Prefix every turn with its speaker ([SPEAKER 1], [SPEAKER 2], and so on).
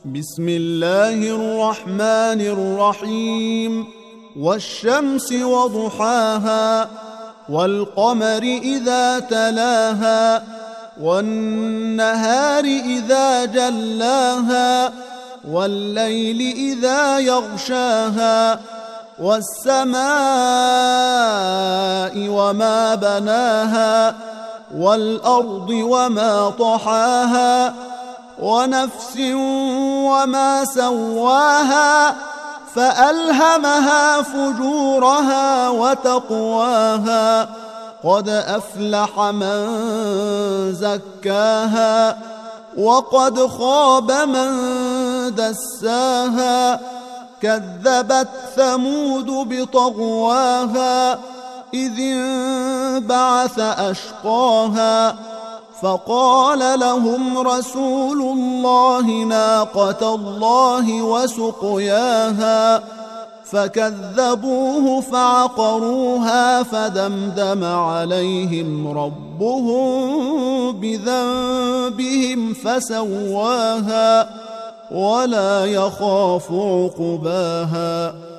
[SPEAKER 1] بسم الله الرحمن الرحيم. والشمس وضحاها والقمر إذا تلاها والنهار إذا جلاها والليل إذا يغشاها والسماء وما بناها والأرض وما طحاها ونفس وما سواها فألهمها فجورها وتقواها قد أفلح من زكاها وقد خاب من دساها كذبت ثمود بطغواها إذ انبعث أشقاها فقال لهم رسول الله ناقة الله وسقياها فكذبوه فعقروها فدمدم عليهم ربهم بذنبهم فسواها ولا يخاف عقباها.